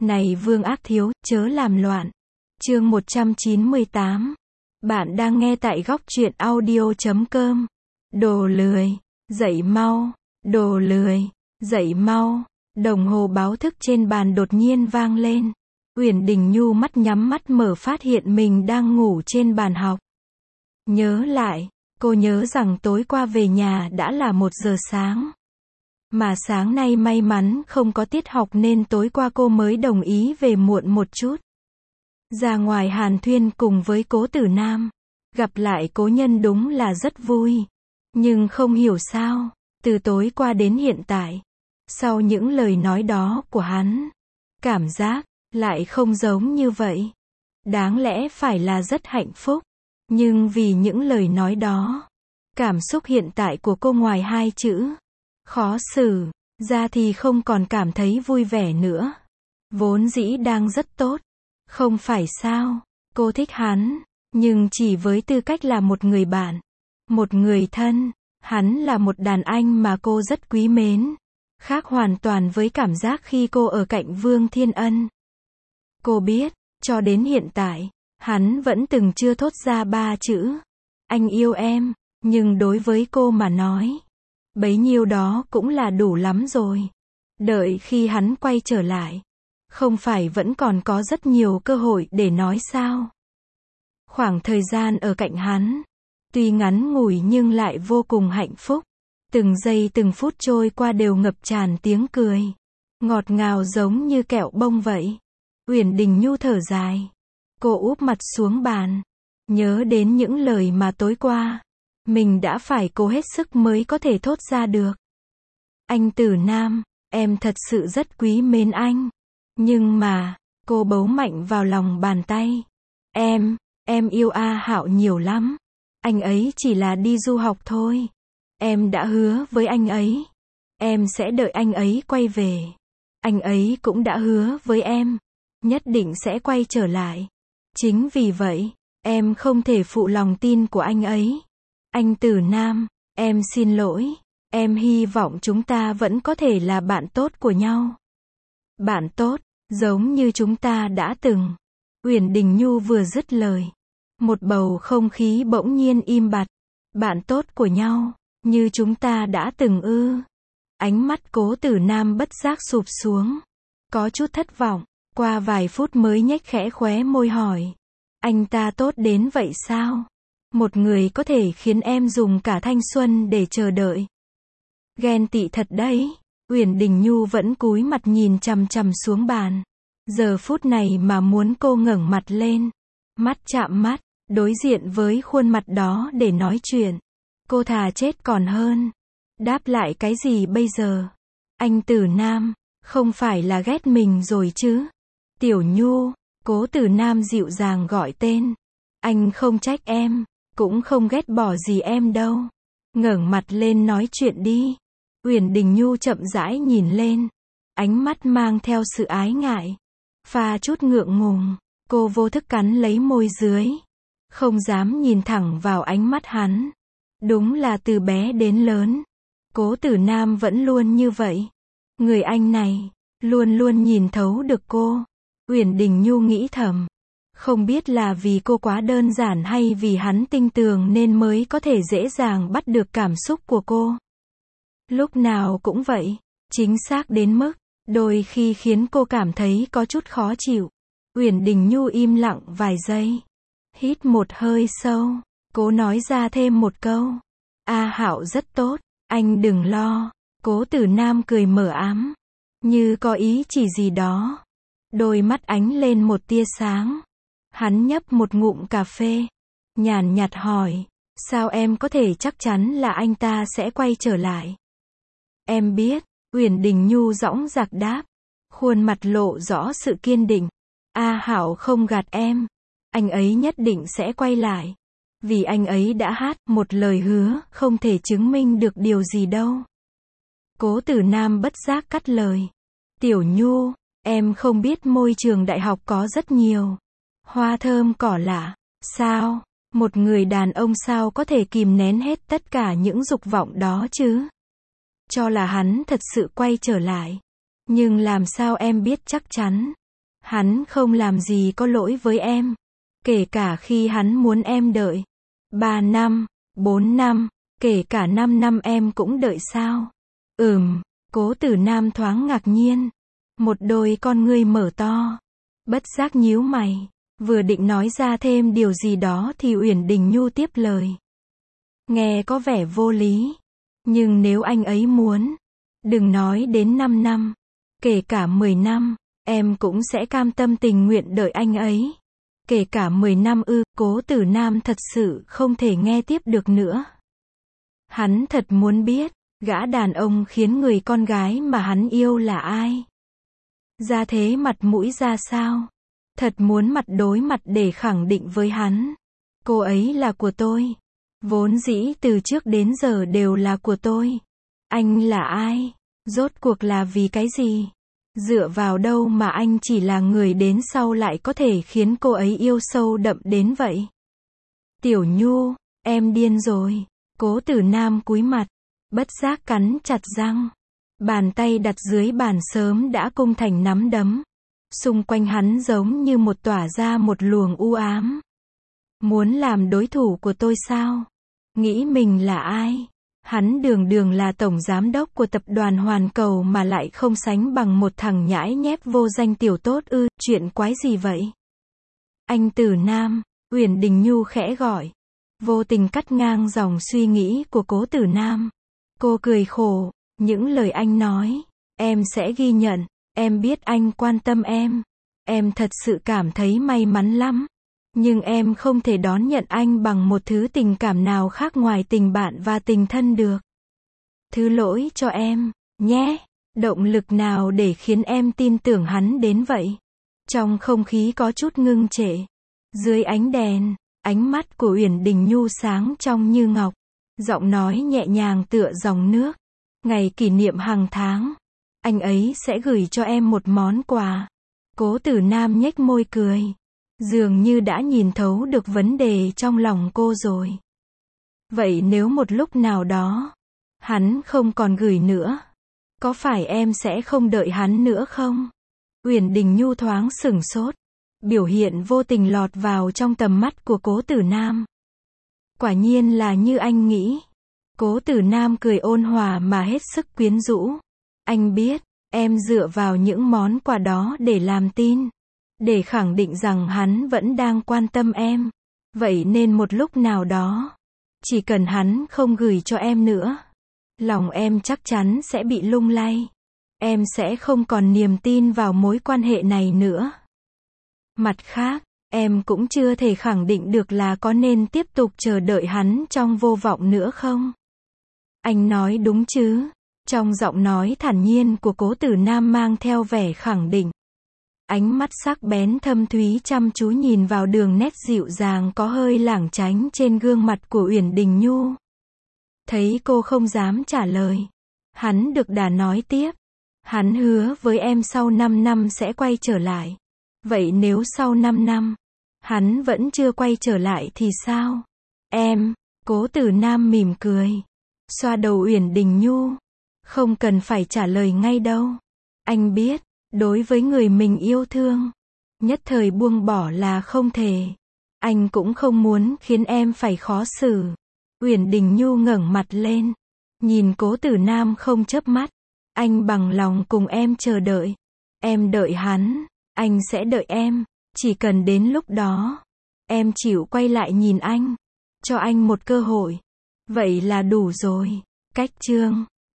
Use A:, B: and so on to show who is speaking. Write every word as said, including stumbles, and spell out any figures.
A: Này Vương Ác Thiếu, chớ làm loạn. Chương một trăm chín mươi tám. Bạn đang nghe tại góc truyện audio chấm com. Đồ lười, dậy mau, đồ lười, dậy mau. Đồng hồ báo thức trên bàn đột nhiên vang lên. Uyển Đình Nhu mắt nhắm mắt mở phát hiện mình đang ngủ trên bàn học. Nhớ lại, cô nhớ rằng tối qua về nhà đã là một giờ sáng. Mà sáng nay may mắn không có tiết học nên tối qua cô mới đồng ý về muộn một chút. Ra ngoài hàn thuyên cùng với Cố Tử Nam. Gặp lại cố nhân đúng là rất vui. Nhưng không hiểu sao, từ tối qua đến hiện tại, sau những lời nói đó của hắn, cảm giác lại không giống như vậy. Đáng lẽ phải là rất hạnh phúc. Nhưng vì những lời nói đó, cảm xúc hiện tại của cô ngoài hai chữ khó xử ra thì không còn cảm thấy vui vẻ nữa. Vốn dĩ đang rất tốt. Không phải sao, cô thích hắn, nhưng chỉ với tư cách là một người bạn, một người thân. Hắn là một đàn anh mà cô rất quý mến. Khác hoàn toàn với cảm giác khi cô ở cạnh Vương Thiên Ân. Cô biết, cho đến hiện tại, hắn vẫn từng chưa thốt ra ba chữ anh yêu em, nhưng đối với cô mà nói, bấy nhiêu đó cũng là đủ lắm rồi. Đợi khi hắn quay trở lại, không phải vẫn còn có rất nhiều cơ hội để nói sao? Khoảng thời gian ở cạnh hắn, tuy ngắn ngủi nhưng lại vô cùng hạnh phúc. Từng giây từng phút trôi qua đều ngập tràn tiếng cười, ngọt ngào giống như kẹo bông vậy. Uyển Đình Nhu thở dài. Cô úp mặt xuống bàn, nhớ đến những lời mà tối qua mình đã phải cố hết sức mới có thể thốt ra được. Anh Tử Nam, em thật sự rất quý mến anh. Nhưng mà, cô bấu mạnh vào lòng bàn tay. Em, em yêu A Hạo nhiều lắm. Anh ấy chỉ là đi du học thôi. Em đã hứa với anh ấy. Em sẽ đợi anh ấy quay về. Anh ấy cũng đã hứa với em. Nhất định sẽ quay trở lại. Chính vì vậy, em không thể phụ lòng tin của anh ấy. Anh Tử Nam, em xin lỗi. Em hy vọng chúng ta vẫn có thể là bạn tốt của nhau. Bạn tốt, giống như chúng ta đã từng. Uyển Đình Nhu vừa dứt lời, một bầu không khí bỗng nhiên im bặt. Bạn tốt của nhau, như chúng ta đã từng ư? Ánh mắt Cố Tử Nam bất giác sụp xuống, có chút thất vọng. Qua vài phút mới nhếch khẽ khóe môi hỏi, anh ta tốt đến vậy sao? Một người có thể khiến em dùng cả thanh xuân để chờ đợi. Ghen tị thật đấy. Uyển Đình Nhu vẫn cúi mặt nhìn chằm chằm xuống bàn. Giờ phút này mà muốn cô ngẩng mặt lên, mắt chạm mắt, đối diện với khuôn mặt đó để nói chuyện, cô thà chết còn hơn. Đáp lại cái gì bây giờ? Anh Tử Nam, không phải là ghét mình rồi chứ? Tiểu Nhu, Cố Tử Nam dịu dàng gọi tên. Anh không trách em, cũng không ghét bỏ gì em đâu. Ngẩng mặt lên nói chuyện đi. Uyển Đình Nhu chậm rãi nhìn lên, ánh mắt mang theo sự ái ngại, pha chút ngượng ngùng. Cô vô thức cắn lấy môi dưới, không dám nhìn thẳng vào ánh mắt hắn. Đúng là từ bé đến lớn, Cố Tử Nam vẫn luôn như vậy. Người anh này, luôn luôn nhìn thấu được cô. Uyển Đình Nhu nghĩ thầm, không biết là vì cô quá đơn giản hay vì hắn tinh tường nên mới có thể dễ dàng bắt được cảm xúc của cô. Lúc nào cũng vậy, chính xác đến mức, đôi khi khiến cô cảm thấy có chút khó chịu. Uyển Đình Nhu im lặng vài giây, hít một hơi sâu, cố nói ra thêm một câu. A Hạo rất tốt, anh đừng lo. Cố Tử Nam cười mờ ám, như có ý chỉ gì đó. Đôi mắt ánh lên một tia sáng. Hắn nhấp một ngụm cà phê, nhàn nhạt hỏi, sao em có thể chắc chắn là anh ta sẽ quay trở lại? Em biết. Uyển Đình Nhu dõng dạc đáp, khuôn mặt lộ rõ sự kiên định. A Hạo không gạt em, anh ấy nhất định sẽ quay lại. Vì anh ấy đã hát, một lời hứa không thể chứng minh được điều gì đâu. Cố Tử Nam bất giác cắt lời. Tiểu Nhu, em không biết môi trường đại học có rất nhiều hoa thơm cỏ lạ. Sao? Một người đàn ông sao có thể kìm nén hết tất cả những dục vọng đó chứ? Cho là hắn thật sự quay trở lại. Nhưng làm sao em biết chắc chắn? Hắn không làm gì có lỗi với em. Kể cả khi hắn muốn em đợi. Ba năm, bốn năm, kể cả năm năm em cũng đợi sao? Ừm, Cố Tử Nam thoáng ngạc nhiên. Một đôi con ngươi mở to. Bất giác nhíu mày. Vừa định nói ra thêm điều gì đó thì Uyển Đình Nhu tiếp lời. Nghe có vẻ vô lý. Nhưng nếu anh ấy muốn, đừng nói đến năm năm, kể cả mười năm, em cũng sẽ cam tâm tình nguyện đợi anh ấy. Kể cả mười năm ư? Cố Tử Nam thật sự không thể nghe tiếp được nữa. Hắn thật muốn biết, gã đàn ông khiến người con gái mà hắn yêu là ai? Ra thế mặt mũi ra sao? Thật muốn mặt đối mặt để khẳng định với hắn. Cô ấy là của tôi. Vốn dĩ từ trước đến giờ đều là của tôi. Anh là ai? Rốt cuộc là vì cái gì? Dựa vào đâu mà anh chỉ là người đến sau lại có thể khiến cô ấy yêu sâu đậm đến vậy? Tiểu Nhu, em điên rồi. Cố Tử Nam cúi mặt, bất giác cắn chặt răng. Bàn tay đặt dưới bàn sớm đã cung thành nắm đấm. Xung quanh hắn giống như một tỏa ra một luồng u ám. Muốn làm đối thủ của tôi sao? Nghĩ mình là ai? Hắn đường đường là tổng giám đốc của tập đoàn Hoàn Cầu mà lại không sánh bằng một thằng nhãi nhép vô danh tiểu tốt ư? Chuyện quái gì vậy? Anh Tử Nam, Uyển Đình Nhu khẽ gọi. Vô tình cắt ngang dòng suy nghĩ của Cố Tử Nam. Cô cười khổ. Những lời anh nói, em sẽ ghi nhận. Em biết anh quan tâm em. Em thật sự cảm thấy may mắn lắm. Nhưng em không thể đón nhận anh bằng một thứ tình cảm nào khác ngoài tình bạn và tình thân được. Thứ lỗi cho em, nhé. Động lực nào để khiến em tin tưởng hắn đến vậy? Trong không khí có chút ngưng trệ. Dưới ánh đèn, ánh mắt của Uyển Đình Nhu sáng trong như ngọc. Giọng nói nhẹ nhàng tựa dòng nước. Ngày kỷ niệm hàng tháng, anh ấy sẽ gửi cho em một món quà. Cố Tử Nam nhếch môi cười. Dường như đã nhìn thấu được vấn đề trong lòng cô rồi. Vậy nếu một lúc nào đó, hắn không còn gửi nữa, có phải em sẽ không đợi hắn nữa không? Uyển Đình Nhu thoáng sửng sốt. Biểu hiện vô tình lọt vào trong tầm mắt của Cố Tử Nam. Quả nhiên là như anh nghĩ. Cố Tử Nam cười ôn hòa mà hết sức quyến rũ. Anh biết, em dựa vào những món quà đó để làm tin. Để khẳng định rằng hắn vẫn đang quan tâm em. Vậy nên một lúc nào đó, chỉ cần hắn không gửi cho em nữa, lòng em chắc chắn sẽ bị lung lay. Em sẽ không còn niềm tin vào mối quan hệ này nữa. Mặt khác, em cũng chưa thể khẳng định được là có nên tiếp tục chờ đợi hắn trong vô vọng nữa không? Anh nói đúng chứ? Trong giọng nói thản nhiên của Cố Tử Nam mang theo vẻ khẳng định. Ánh mắt sắc bén thâm thúy chăm chú nhìn vào đường nét dịu dàng có hơi lảng tránh trên gương mặt của Uyển Đình Nhu. Thấy cô không dám trả lời, hắn đực đà nói tiếp. Hắn hứa với em sau năm năm sẽ quay trở lại. Vậy nếu sau năm năm, hắn vẫn chưa quay trở lại thì sao? Em, Cố Tử Nam mỉm cười. Xoa đầu Uyển Đình Nhu. Không cần phải trả lời ngay đâu. Anh biết, đối với người mình yêu thương, nhất thời buông bỏ là không thể. Anh cũng không muốn khiến em phải khó xử. Uyển Đình Nhu ngẩng mặt lên, nhìn Cố Tử Nam không chớp mắt. Anh bằng lòng cùng em chờ đợi. Em đợi hắn, anh sẽ đợi em. Chỉ cần đến lúc đó, em chịu quay lại nhìn anh, cho anh một cơ hội. Vậy là đủ rồi. Cách chương